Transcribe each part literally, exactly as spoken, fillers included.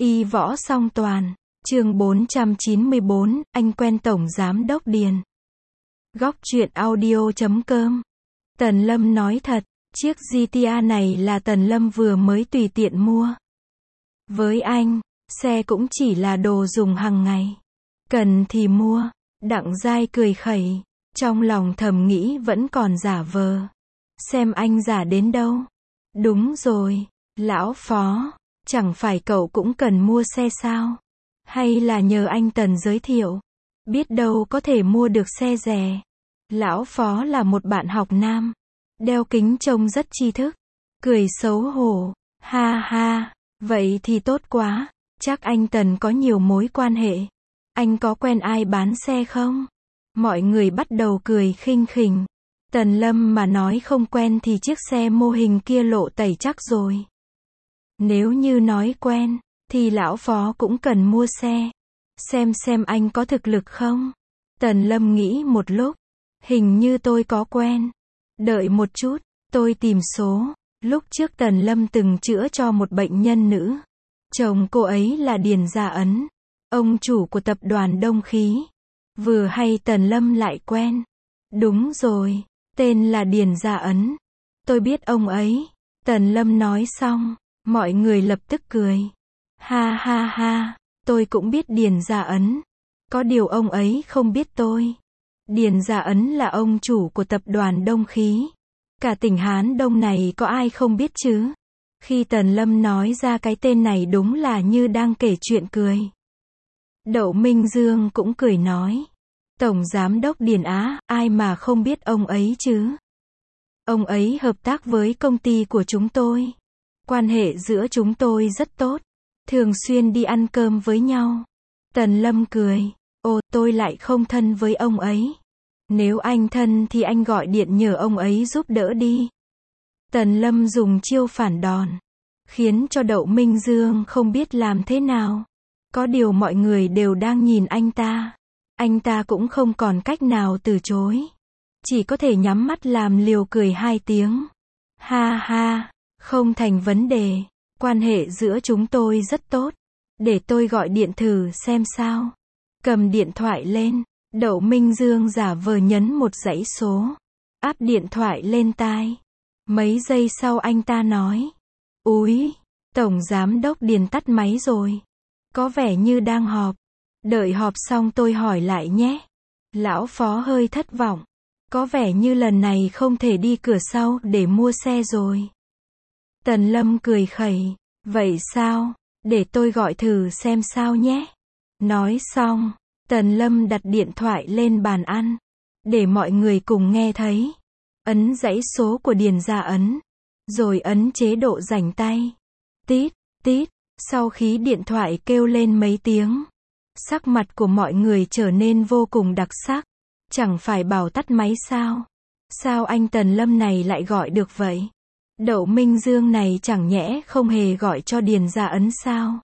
Y võ song toàn. Chương bốn trăm chín mươi bốn, anh quen Tổng Giám Đốc Điền. Góc truyện audio chấm com. Tần Lâm nói thật, chiếc giê tê a này là Tần Lâm vừa mới tùy tiện mua. Với anh, xe cũng chỉ là đồ dùng hàng ngày. Cần thì mua. Đặng Giai cười khẩy, trong lòng thầm nghĩ vẫn còn giả vờ. Xem anh giả đến đâu. Đúng rồi, lão Phó, chẳng phải cậu cũng cần mua xe sao? Hay là nhờ anh Tần giới thiệu? Biết đâu có thể mua được xe rẻ. Lão Phó là một bạn học nam. Đeo kính trông rất tri thức. Cười xấu hổ. Ha ha, vậy thì tốt quá. Chắc anh Tần có nhiều mối quan hệ. Anh có quen ai bán xe không? Mọi người bắt đầu cười khinh khỉnh. Tần Lâm mà nói không quen thì chiếc xe mô hình kia lộ tẩy chắc rồi. Nếu như nói quen, thì lão Phó cũng cần mua xe. Xem xem anh có thực lực không? Tần Lâm nghĩ một lúc. Hình như tôi có quen. Đợi một chút, tôi tìm số. Lúc trước Tần Lâm từng chữa cho một bệnh nhân nữ. Chồng cô ấy là Điền Gia Ấn, ông chủ của tập đoàn Đông Khí. Vừa hay Tần Lâm lại quen. Đúng rồi, tên là Điền Gia Ấn. Tôi biết ông ấy. Tần Lâm nói xong, mọi người lập tức cười. Ha ha ha, tôi cũng biết Điền Gia Ấn. Có điều ông ấy không biết tôi. Điền Gia Ấn là ông chủ của tập đoàn Đông Khí. Cả tỉnh Hán Đông này có ai không biết chứ? Khi Tần Lâm nói ra cái tên này đúng là như đang kể chuyện cười. Đậu Minh Dương cũng cười nói. Tổng Giám Đốc Điền Á, ai mà không biết ông ấy chứ? Ông ấy hợp tác với công ty của chúng tôi. Quan hệ giữa chúng tôi rất tốt. Thường xuyên đi ăn cơm với nhau. Tần Lâm cười. Ồ, tôi lại không thân với ông ấy. Nếu anh thân thì anh gọi điện nhờ ông ấy giúp đỡ đi. Tần Lâm dùng chiêu phản đòn. Khiến cho Đậu Minh Dương không biết làm thế nào. Có điều mọi người đều đang nhìn anh ta. Anh ta cũng không còn cách nào từ chối. Chỉ có thể nhắm mắt làm liều cười hai tiếng. Ha ha, không thành vấn đề. Quan hệ giữa chúng tôi rất tốt. Để tôi gọi điện thử xem sao. Cầm điện thoại lên. Đậu Minh Dương giả vờ nhấn một dãy số. Áp điện thoại lên tai. Mấy giây sau anh ta nói. Úi, Tổng Giám Đốc Điền tắt máy rồi. Có vẻ như đang họp. Đợi họp xong tôi hỏi lại nhé. Lão Phó hơi thất vọng. Có vẻ như lần này không thể đi cửa sau để mua xe rồi. Tần Lâm cười khẩy. Vậy sao? Để tôi gọi thử xem sao nhé. Nói xong, Tần Lâm đặt điện thoại lên bàn ăn. Để mọi người cùng nghe thấy. Ấn dãy số của Điền Gia Ấn. Rồi ấn chế độ rảnh tay. Tít, tít. Sau khi điện thoại kêu lên mấy tiếng. Sắc mặt của mọi người trở nên vô cùng đặc sắc. Chẳng phải bảo tắt máy sao? Sao anh Tần Lâm này lại gọi được vậy? Đậu Minh Dương này chẳng nhẽ không hề gọi cho Điền Gia Ấn sao?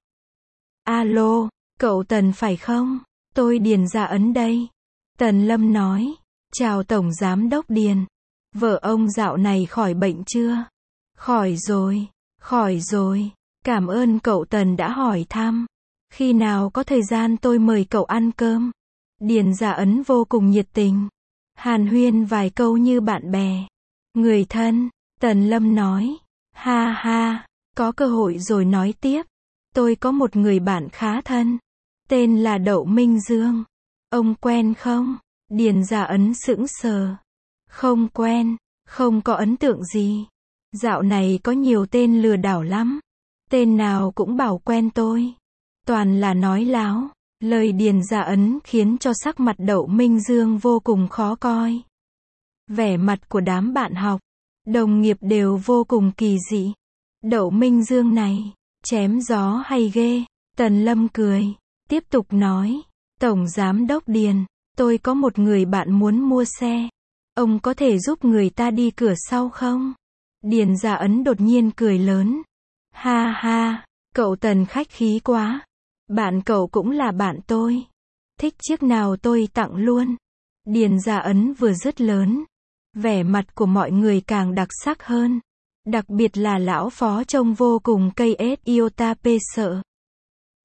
Alo, cậu Tần phải không? Tôi Điền Gia Ấn đây. Tần Lâm nói. Chào Tổng Giám Đốc Điền. Vợ ông dạo này khỏi bệnh chưa? Khỏi rồi, khỏi rồi. Cảm ơn cậu Tần đã hỏi thăm. Khi nào có thời gian tôi mời cậu ăn cơm. Điền Gia Ấn vô cùng nhiệt tình. Hàn huyên vài câu như bạn bè. Người thân, Tần Lâm nói. Ha ha, có cơ hội rồi nói tiếp. Tôi có một người bạn khá thân. Tên là Đậu Minh Dương. Ông quen không? Điền Gia Ấn sững sờ. Không quen, không có ấn tượng gì. Dạo này có nhiều tên lừa đảo lắm. Tên nào cũng bảo quen tôi. Toàn là nói láo. Lời Điền Gia Ấn khiến cho sắc mặt Đậu Minh Dương vô cùng khó coi. Vẻ mặt của đám bạn học, đồng nghiệp đều vô cùng kỳ dị. Đậu Minh Dương này, chém gió hay ghê? Tần Lâm cười, tiếp tục nói. Tổng Giám Đốc Điền, tôi có một người bạn muốn mua xe. Ông có thể giúp người ta đi cửa sau không? Điền Gia Ấn đột nhiên cười lớn. Ha ha, cậu Tần khách khí quá. Bạn cậu cũng là bạn tôi. Thích chiếc nào tôi tặng luôn. Điền Gia Ấn vừa dứt lớn. Vẻ mặt của mọi người càng đặc sắc hơn. Đặc biệt là lão Phó trông vô cùng cây ết iota pê sợ.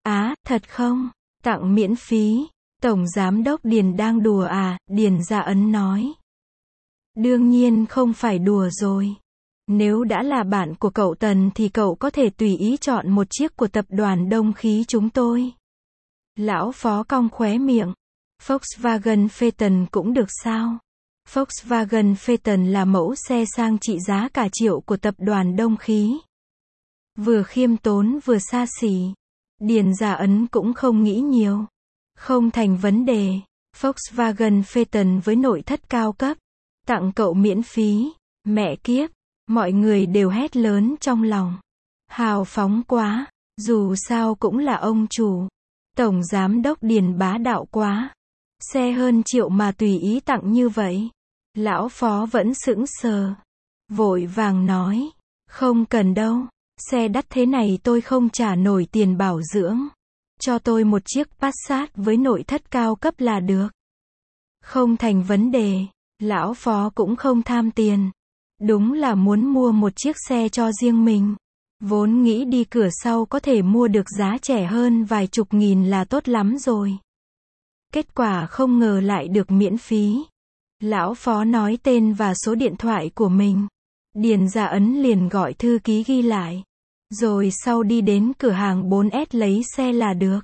Thật không? Tặng miễn phí. Tổng Giám đốc Điền đang đùa à? Điền Dạ Ấn nói. Đương nhiên không phải đùa rồi. Nếu đã là bạn của cậu Tần thì cậu có thể tùy ý chọn một chiếc của tập đoàn Đông Khí chúng tôi. Lão Phó cong khóe miệng. Volkswagen Phaeton cũng được sao? Volkswagen Phaeton là mẫu xe sang trị giá cả triệu của tập đoàn Đông Khí. Vừa khiêm tốn vừa xa xỉ. Điền Dạ Ấn cũng không nghĩ nhiều. Không thành vấn đề. Volkswagen Phaeton với nội thất cao cấp. Tặng cậu miễn phí. Mẹ kiếp. Mọi người đều hét lớn trong lòng. Hào phóng quá. Dù sao cũng là ông chủ. Tổng Giám đốc Điền bá đạo quá. Xe hơn triệu mà tùy ý tặng như vậy. Lão Phó vẫn sững sờ. Vội vàng nói. Không cần đâu. Xe đắt thế này tôi không trả nổi tiền bảo dưỡng. Cho tôi một chiếc Passat với nội thất cao cấp là được. Không thành vấn đề. Lão Phó cũng không tham tiền. Đúng là muốn mua một chiếc xe cho riêng mình. Vốn nghĩ đi cửa sau có thể mua được giá rẻ hơn vài chục nghìn là tốt lắm rồi. Kết quả không ngờ lại được miễn phí. Lão Phó nói tên và số điện thoại của mình. Điền Dạ Ấn liền gọi thư ký ghi lại. Rồi sau đi đến cửa hàng bốn S lấy xe là được.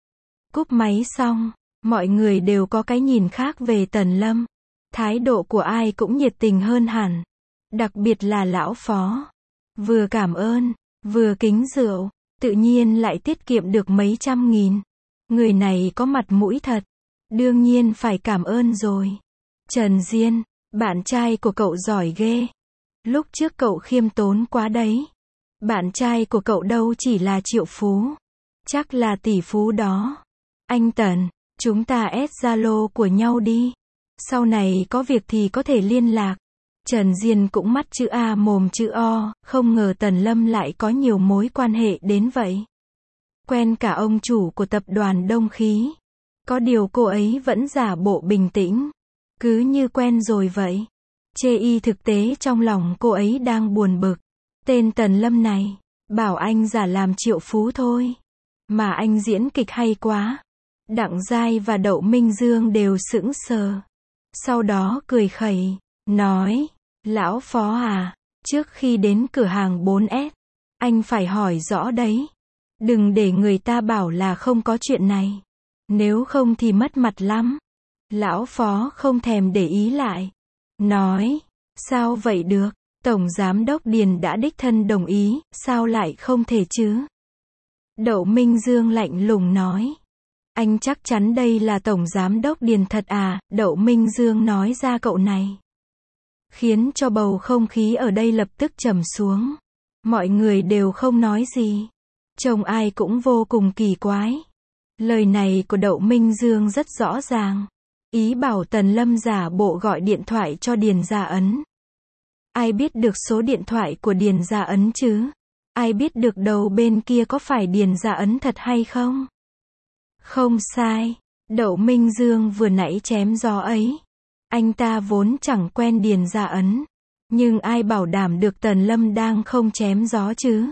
Cúp máy xong, mọi người đều có cái nhìn khác về Tần Lâm. Thái độ của ai cũng nhiệt tình hơn hẳn. Đặc biệt là Lão Phó. Vừa cảm ơn, vừa kính rượu, tự nhiên lại tiết kiệm được mấy trăm nghìn. Người này có mặt mũi thật. Đương nhiên phải cảm ơn rồi. Trần Diên, bạn trai của cậu giỏi ghê. Lúc trước cậu khiêm tốn quá đấy. Bạn trai của cậu đâu chỉ là triệu phú. Chắc là tỷ phú đó. Anh Tần, chúng ta add Zalo của nhau đi. Sau này có việc thì có thể liên lạc. Trần Diên cũng mắt chữ A mồm chữ O, không ngờ Tần Lâm lại có nhiều mối quan hệ đến vậy. Quen cả ông chủ của tập đoàn Đông Khí. Có điều cô ấy vẫn giả bộ bình tĩnh. Cứ như quen rồi vậy. Chê y thực tế trong lòng cô ấy đang buồn bực. Tên Tần Lâm này, bảo anh giả làm triệu phú thôi. Mà anh diễn kịch hay quá. Đặng Giai và Đậu Minh Dương đều sững sờ. Sau đó cười khẩy, nói, Lão Phó à, trước khi đến cửa hàng bốn S, anh phải hỏi rõ đấy. Đừng để người ta bảo là không có chuyện này. Nếu không thì mất mặt lắm. Lão Phó không thèm để ý lại. Nói, sao vậy được? Tổng Giám đốc Điền đã đích thân đồng ý, sao lại không thể chứ? Đậu Minh Dương lạnh lùng nói. Anh chắc chắn đây là Tổng Giám đốc Điền thật à? Đậu Minh Dương nói ra cậu này. Khiến cho bầu không khí ở đây lập tức trầm xuống. Mọi người đều không nói gì. Trông ai cũng vô cùng kỳ quái. Lời này của Đậu Minh Dương rất rõ ràng. Ý bảo Tần Lâm giả bộ gọi điện thoại cho Điền Dạ Ấn. Ai biết được số điện thoại của Điền Dạ Ấn chứ? Ai biết được đầu bên kia có phải Điền Dạ Ấn thật hay không? Không sai. Đậu Minh Dương vừa nãy chém gió ấy. Anh ta vốn chẳng quen Điền Dạ Ấn. Nhưng ai bảo đảm được Tần Lâm đang không chém gió chứ?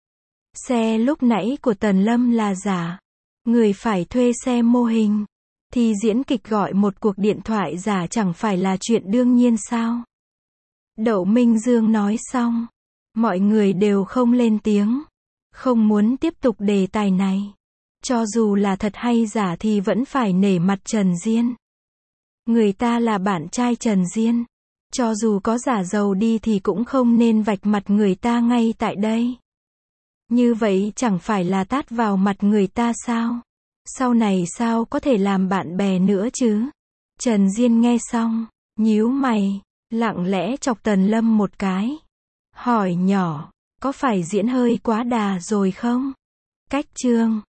Xe lúc nãy của Tần Lâm là giả. Người phải thuê xe mô hình. Thì diễn kịch gọi một cuộc điện thoại giả chẳng phải là chuyện đương nhiên sao? Đậu Minh Dương nói xong. Mọi người đều không lên tiếng. Không muốn tiếp tục đề tài này. Cho dù là thật hay giả thì vẫn phải nể mặt Trần Diên. Người ta là bạn trai Trần Diên. Cho dù có giả giàu đi thì cũng không nên vạch mặt người ta ngay tại đây. Như vậy chẳng phải là tát vào mặt người ta sao? Sau này sao có thể làm bạn bè nữa chứ? Trần Diên nghe xong, nhíu mày, lặng lẽ chọc Tần Lâm một cái. Hỏi nhỏ, có phải diễn hơi quá đà rồi không? Cách chương